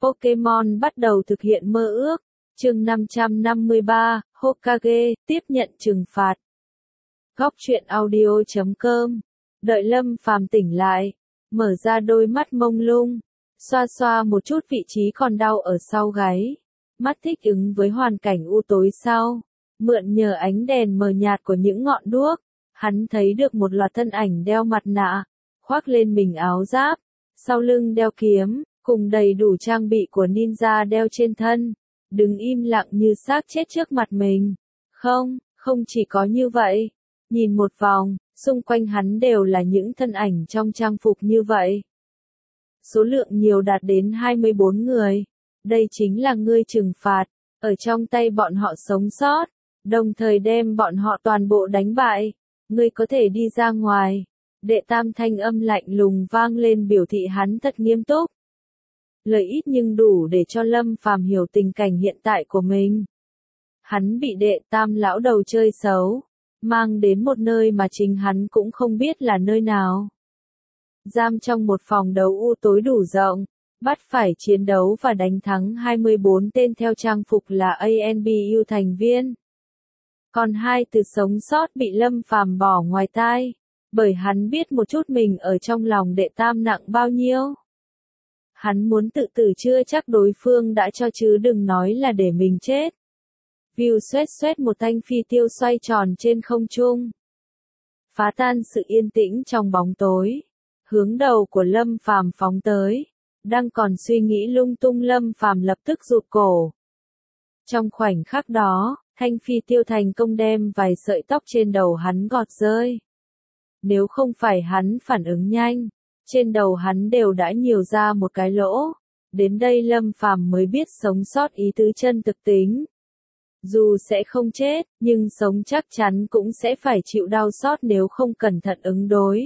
Pokemon bắt đầu thực hiện mơ ước. Chương 553, Hokage, tiếp nhận trừng phạt. Góc truyện audio.com. Đợi Lâm Phàm tỉnh lại, mở ra đôi mắt mông lung, xoa xoa một chút vị trí còn đau ở sau gáy. Mắt thích ứng với hoàn cảnh u tối sau, mượn nhờ ánh đèn mờ nhạt của những ngọn đuốc, hắn thấy được một loạt thân ảnh đeo mặt nạ, khoác lên mình áo giáp, sau lưng đeo kiếm, cùng đầy đủ trang bị của ninja đeo trên thân, đứng im lặng như xác chết trước mặt mình. Không chỉ có như vậy, nhìn một vòng, xung quanh hắn đều là những thân ảnh trong trang phục như vậy. Số lượng nhiều đạt đến 24 người. Đây chính là ngươi trừng phạt, ở trong tay bọn họ sống sót, đồng thời đem bọn họ toàn bộ đánh bại. Ngươi có thể đi ra ngoài. Đệ tam thanh âm lạnh lùng vang lên biểu thị hắn thật nghiêm túc. Lời ít nhưng đủ để cho Lâm Phàm hiểu tình cảnh hiện tại của mình. Hắn bị đệ tam lão đầu chơi xấu, mang đến một nơi mà chính hắn cũng không biết là nơi nào. Giam trong một phòng đấu u tối đủ rộng, bắt phải chiến đấu và đánh thắng 24 tên theo trang phục là ANBU thành viên. Còn hai từ sống sót bị Lâm Phàm bỏ ngoài tai, bởi hắn biết một chút mình ở trong lòng đệ tam nặng bao nhiêu. Hắn muốn tự tử chưa chắc đối phương đã cho chứ đừng nói là để mình chết. View xoét một thanh phi tiêu xoay tròn trên không trung, phá tan sự yên tĩnh trong bóng tối, hướng đầu của Lâm Phàm phóng tới. Đang còn suy nghĩ lung tung Lâm Phàm lập tức rụt cổ. Trong khoảnh khắc đó, thanh phi tiêu thành công đem vài sợi tóc trên đầu hắn gọt rơi. Nếu không phải hắn phản ứng nhanh, trên đầu hắn đều đã nhiều ra một cái lỗ. Đến đây Lâm Phàm mới biết sống sót ý tứ chân thực tính. Dù sẽ không chết, nhưng sống chắc chắn cũng sẽ phải chịu đau xót nếu không cẩn thận ứng đối.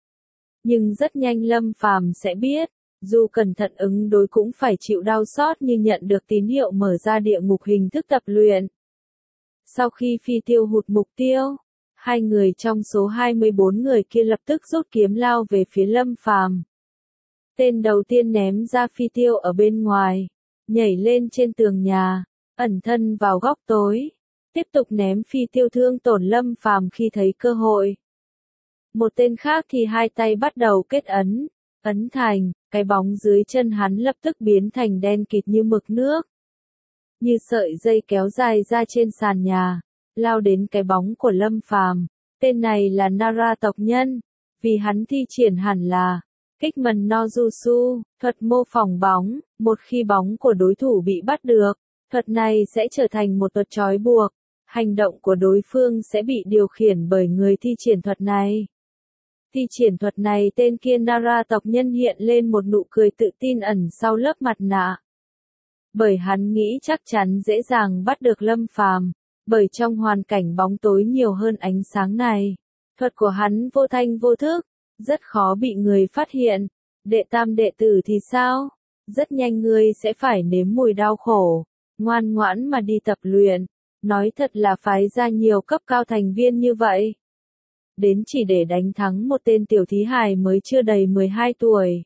Nhưng rất nhanh Lâm Phàm sẽ biết, dù cẩn thận ứng đối cũng phải chịu đau xót như nhận được tín hiệu mở ra địa ngục hình thức tập luyện. Sau khi phi tiêu hụt mục tiêu, hai người trong số 24 người kia lập tức rút kiếm lao về phía Lâm Phàm. Tên đầu tiên ném ra phi tiêu ở bên ngoài, nhảy lên trên tường nhà, ẩn thân vào góc tối, tiếp tục ném phi tiêu thương tổn Lâm Phàm khi thấy cơ hội. Một tên khác thì hai tay bắt đầu kết ấn thành, cái bóng dưới chân hắn lập tức biến thành đen kịt như mực nước. Như sợi dây kéo dài ra trên sàn nhà, lao đến cái bóng của Lâm Phàm. Tên này là Nara tộc nhân, vì hắn thi triển hẳn là Kikman no Jutsu, thuật mô phỏng bóng. Một khi bóng của đối thủ bị bắt được, thuật này sẽ trở thành một thuật trói buộc. Hành động của đối phương sẽ bị điều khiển bởi người thi triển thuật này. Thi triển thuật này tên kia Nara tộc nhân hiện lên một nụ cười tự tin ẩn sau lớp mặt nạ. Bởi hắn nghĩ chắc chắn dễ dàng bắt được Lâm Phàm, bởi trong hoàn cảnh bóng tối nhiều hơn ánh sáng này, thuật của hắn vô thanh vô thức, rất khó bị người phát hiện. Đệ tam đệ tử thì sao? Rất nhanh ngươi sẽ phải nếm mùi đau khổ, ngoan ngoãn mà đi tập luyện. Nói thật là phái ra nhiều cấp cao thành viên như vậy, đến chỉ để đánh thắng một tên tiểu thí hài mới chưa đầy 12 tuổi.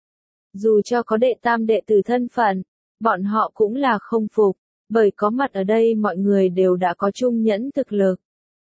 Dù cho có đệ tam đệ tử thân phận, bọn họ cũng là không phục, bởi có mặt ở đây mọi người đều đã có trung nhẫn thực lực.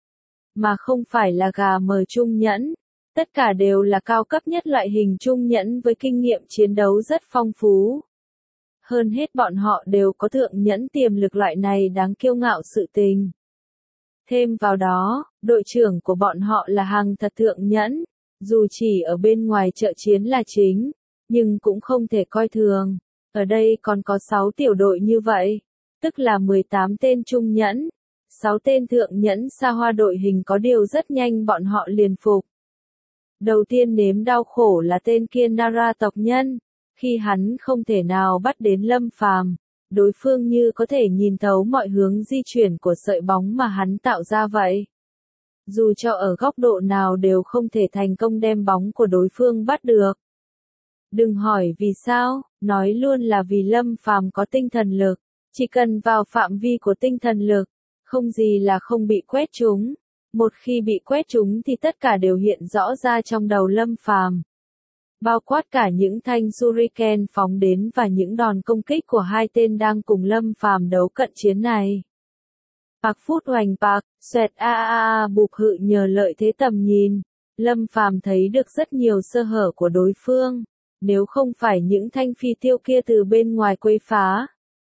Mà không phải là gà mờ trung nhẫn, tất cả đều là cao cấp nhất loại hình trung nhẫn với kinh nghiệm chiến đấu rất phong phú. Hơn hết bọn họ đều có thượng nhẫn tiềm lực, loại này đáng kiêu ngạo sự tình. Thêm vào đó, đội trưởng của bọn họ là hàng thật thượng nhẫn, dù chỉ ở bên ngoài trợ chiến là chính, nhưng cũng không thể coi thường. Ở đây còn có 6 tiểu đội như vậy, tức là 18 tên trung nhẫn, 6 tên thượng nhẫn xa hoa đội hình, có điều rất nhanh bọn họ liền phục. Đầu tiên nếm đau khổ là tên kia Nara tộc nhân, khi hắn không thể nào bắt đến Lâm Phàm. Đối phương như có thể nhìn thấu mọi hướng di chuyển của sợi bóng mà hắn tạo ra vậy. Dù cho ở góc độ nào đều không thể thành công đem bóng của đối phương bắt được. Đừng hỏi vì sao, nói luôn là vì Lâm Phàm có tinh thần lực, chỉ cần vào phạm vi của tinh thần lực, không gì là không bị quét trúng. Một khi bị quét trúng thì tất cả đều hiện rõ ra trong đầu Lâm Phàm. bao quát cả những thanh shuriken phóng đến và những đòn công kích của hai tên đang cùng Lâm Phàm đấu cận chiến này. Bạc phút hoành bạc, xoẹt bụp hự nhờ lợi thế tầm nhìn, Lâm Phàm thấy được rất nhiều sơ hở của đối phương, nếu không phải những thanh phi tiêu kia từ bên ngoài quấy phá.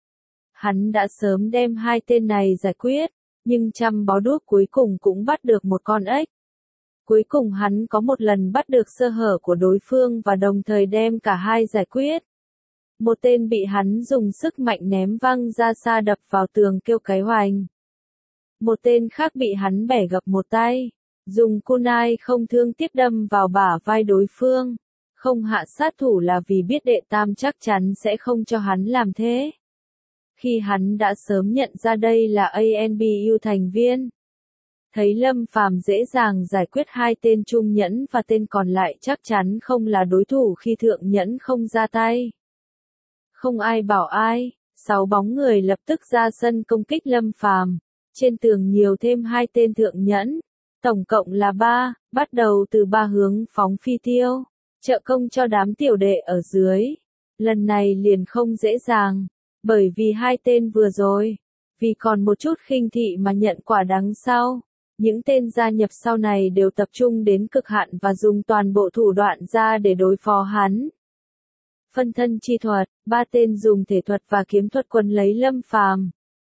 Hắn đã sớm đem hai tên này giải quyết, nhưng trăm bó đuốc cuối cùng cũng bắt được một con ếch. Cuối cùng hắn có một lần bắt được sơ hở của đối phương và đồng thời đem cả hai giải quyết. Một tên bị hắn dùng sức mạnh ném văng ra xa đập vào tường kêu cái hoành. Một tên khác bị hắn bẻ gập một tay, dùng kunai không thương tiếc đâm vào bả vai đối phương. Không hạ sát thủ là vì biết đệ tam chắc chắn sẽ không cho hắn làm thế. Khi hắn đã sớm nhận ra đây là ANBU thành viên. Thấy Lâm Phàm dễ dàng giải quyết hai tên trung nhẫn và tên còn lại chắc chắn không là đối thủ khi thượng nhẫn không ra tay. Không ai bảo ai, 6 bóng người lập tức ra sân công kích Lâm Phàm. Trên tường nhiều thêm hai tên thượng nhẫn, tổng cộng là 3, bắt đầu từ 3 hướng phóng phi tiêu, trợ công cho đám tiểu đệ ở dưới. Lần này liền không dễ dàng, bởi vì hai tên vừa rồi, vì còn một chút khinh thị mà nhận quả đắng sau. Những tên gia nhập sau này đều tập trung đến cực hạn và dùng toàn bộ thủ đoạn ra để đối phó hắn. Phân thân chi thuật, 3 tên dùng thể thuật và kiếm thuật quấn lấy Lâm Phàm.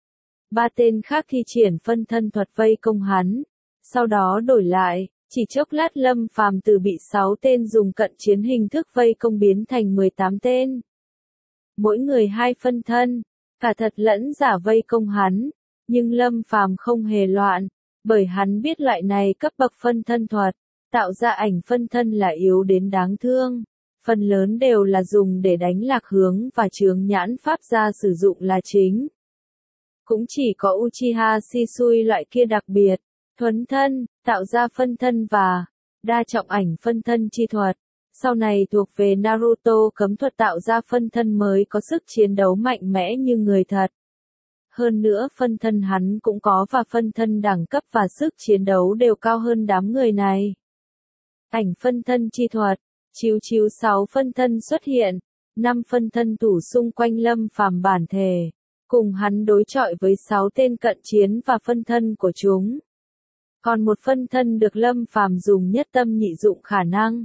3 tên khác thi triển phân thân thuật vây công hắn. Sau đó đổi lại, chỉ chốc lát Lâm Phàm từ bị 6 tên dùng cận chiến hình thức vây công biến thành 18 tên. Mỗi người 2 phân thân, cả thật lẫn giả vây công hắn, nhưng Lâm Phàm không hề loạn, bởi hắn biết loại này cấp bậc phân thân thuật, tạo ra ảnh phân thân là yếu đến đáng thương, phần lớn đều là dùng để đánh lạc hướng và chướng nhãn pháp gia sử dụng là chính. Cũng chỉ có Uchiha Shisui loại kia đặc biệt, thuấn thân, tạo ra phân thân và đa trọng ảnh phân thân chi thuật. Sau này thuộc về Naruto cấm thuật tạo ra phân thân mới có sức chiến đấu mạnh mẽ như người thật. Hơn nữa phân thân hắn cũng có và phân thân đẳng cấp và sức chiến đấu đều cao hơn đám người này. Ảnh phân thân chi thuật, chiếu 6 phân thân xuất hiện, 5 phân thân thủ xung quanh Lâm Phàm bản thể, cùng hắn đối chọi với 6 tên cận chiến và phân thân của chúng. Còn một phân thân được Lâm Phàm dùng nhất tâm nhị dụng khả năng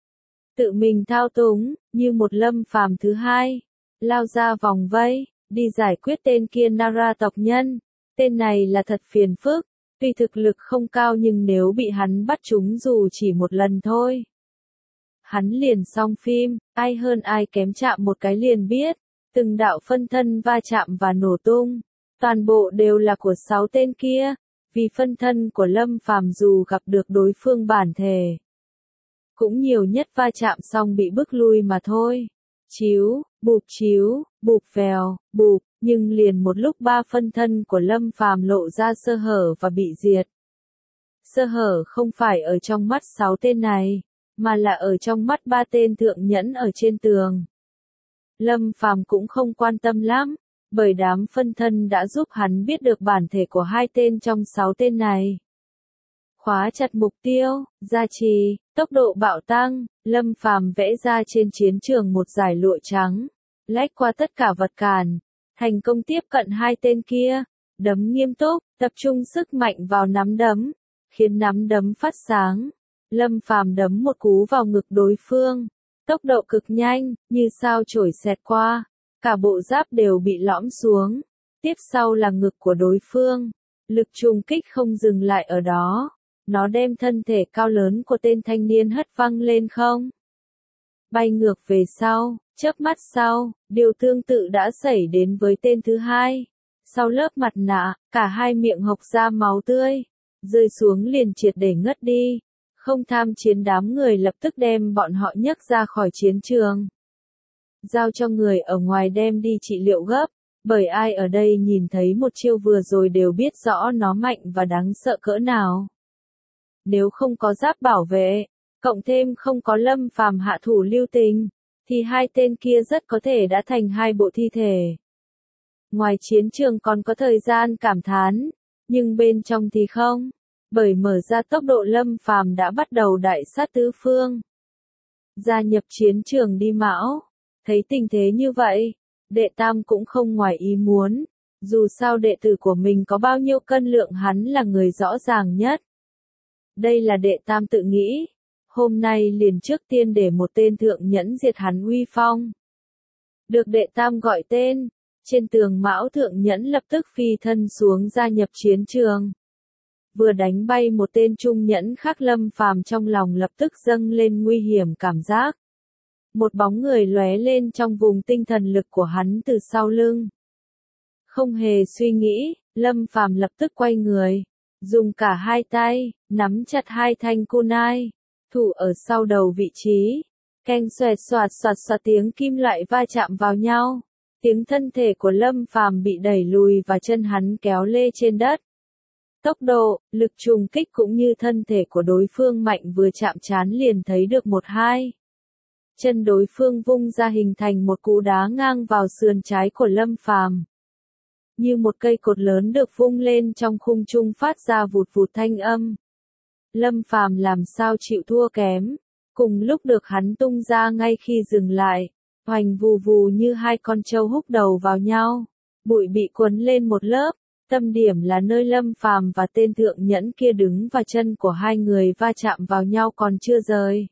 tự mình thao túng, như một Lâm Phàm thứ hai, lao ra vòng vây, đi giải quyết tên kia Nara tộc nhân. Tên này là thật phiền phức, tuy thực lực không cao nhưng nếu bị hắn bắt chúng dù chỉ một lần thôi, hắn liền xong phim, ai hơn ai kém chạm một cái liền biết, từng đạo phân thân va chạm và nổ tung, toàn bộ đều là của 6 tên kia, vì phân thân của Lâm Phàm dù gặp được đối phương bản thể, cũng nhiều nhất va chạm xong bị bức lui mà thôi. Chiếu, bụp vèo, bụp, nhưng liền một lúc 3 phân thân của Lâm Phàm lộ ra sơ hở và bị diệt. Sơ hở không phải ở trong mắt 6 tên này, mà là ở trong mắt 3 tên thượng nhẫn ở trên tường. Lâm Phàm cũng không quan tâm lắm, bởi đám phân thân đã giúp hắn biết được bản thể của 2 tên trong 6 tên này. Khóa chặt mục tiêu, gia trì, tốc độ bạo tăng, Lâm Phàm vẽ ra trên chiến trường một dải lụa trắng, lách qua tất cả vật cản, thành công tiếp cận 2 tên kia, đấm nghiêm túc, tập trung sức mạnh vào nắm đấm, khiến nắm đấm phát sáng. Lâm Phàm đấm một cú vào ngực đối phương, tốc độ cực nhanh, như sao chổi xẹt qua, cả bộ giáp đều bị lõm xuống. Tiếp sau là ngực của đối phương, lực trùng kích không dừng lại ở đó. Nó đem thân thể cao lớn của tên thanh niên hất văng lên không. Bay ngược về sau, chớp mắt sau, điều tương tự đã xảy đến với tên thứ hai. Sau lớp mặt nạ, cả hai miệng hộc ra máu tươi, rơi xuống liền triệt để ngất đi. Không tham chiến đám người lập tức đem bọn họ nhấc ra khỏi chiến trường. Giao cho người ở ngoài đem đi trị liệu gấp, bởi ai ở đây nhìn thấy một chiêu vừa rồi đều biết rõ nó mạnh và đáng sợ cỡ nào. Nếu không có giáp bảo vệ, cộng thêm không có Lâm Phàm hạ thủ lưu tình, thì 2 tên kia rất có thể đã thành 2 bộ thi thể. Ngoài chiến trường còn có thời gian cảm thán, nhưng bên trong thì không, bởi mở ra tốc độ Lâm Phàm đã bắt đầu đại sát tứ phương. gia nhập chiến trường đi Mão. Thấy tình thế như vậy, đệ tam cũng không ngoài ý muốn. Dù sao đệ tử của mình có bao nhiêu cân lượng hắn là người rõ ràng nhất. Đây là đệ tam tự nghĩ. Hôm nay liền trước tiên để một tên thượng nhẫn diệt hắn uy phong. Được đệ tam gọi tên, trên tường Mão thượng nhẫn lập tức phi thân xuống gia nhập chiến trường. Vừa đánh bay một tên trung nhẫn khác, Lâm Phàm trong lòng lập tức dâng lên nguy hiểm cảm giác. Một bóng người lóe lên trong vùng tinh thần lực của hắn từ sau lưng. Không hề suy nghĩ, Lâm Phàm lập tức quay người, dùng cả hai tay, nắm chặt hai thanh kunai, thủ ở sau đầu vị trí. Keng xoẹt xoạt xoạt tiếng kim loại va chạm vào nhau. Tiếng thân thể của Lâm Phàm bị đẩy lùi và chân hắn kéo lê trên đất. Tốc độ, lực trùng kích cũng như thân thể của đối phương mạnh vừa chạm trán liền thấy được một hai. Chân đối phương vung ra hình thành một cú đá ngang vào sườn trái của Lâm Phàm. Như một cây cột lớn được vung lên trong khung trung phát ra vụt vụt thanh âm. Lâm Phàm làm sao chịu thua kém. Cùng lúc được hắn tung ra ngay khi dừng lại, hoành vù vù như hai con trâu húc đầu vào nhau, bụi bị cuốn lên một lớp, tâm điểm là nơi Lâm Phàm và tên thượng nhẫn kia đứng và chân của hai người va chạm vào nhau còn chưa rời.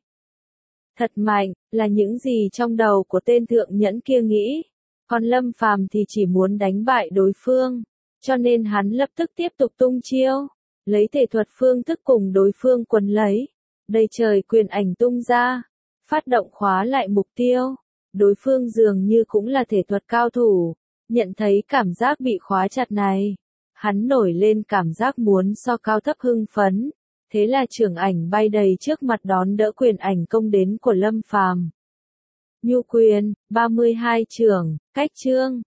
Thật mạnh, là những gì trong đầu của tên thượng nhẫn kia nghĩ, còn Lâm Phàm thì chỉ muốn đánh bại đối phương, cho nên hắn lập tức tiếp tục tung chiêu, lấy thể thuật phương thức cùng đối phương quấn lấy. Đầy trời quyền ảnh tung ra, phát động khóa lại mục tiêu. Đối phương dường như cũng là thể thuật cao thủ, nhận thấy cảm giác bị khóa chặt này. Hắn nổi lên cảm giác muốn so cao thấp hưng phấn, thế là chưởng ảnh bay đầy trước mặt đón đỡ quyền ảnh công đến của Lâm Phàm. Nhu quyền, 32 chưởng, cách chương.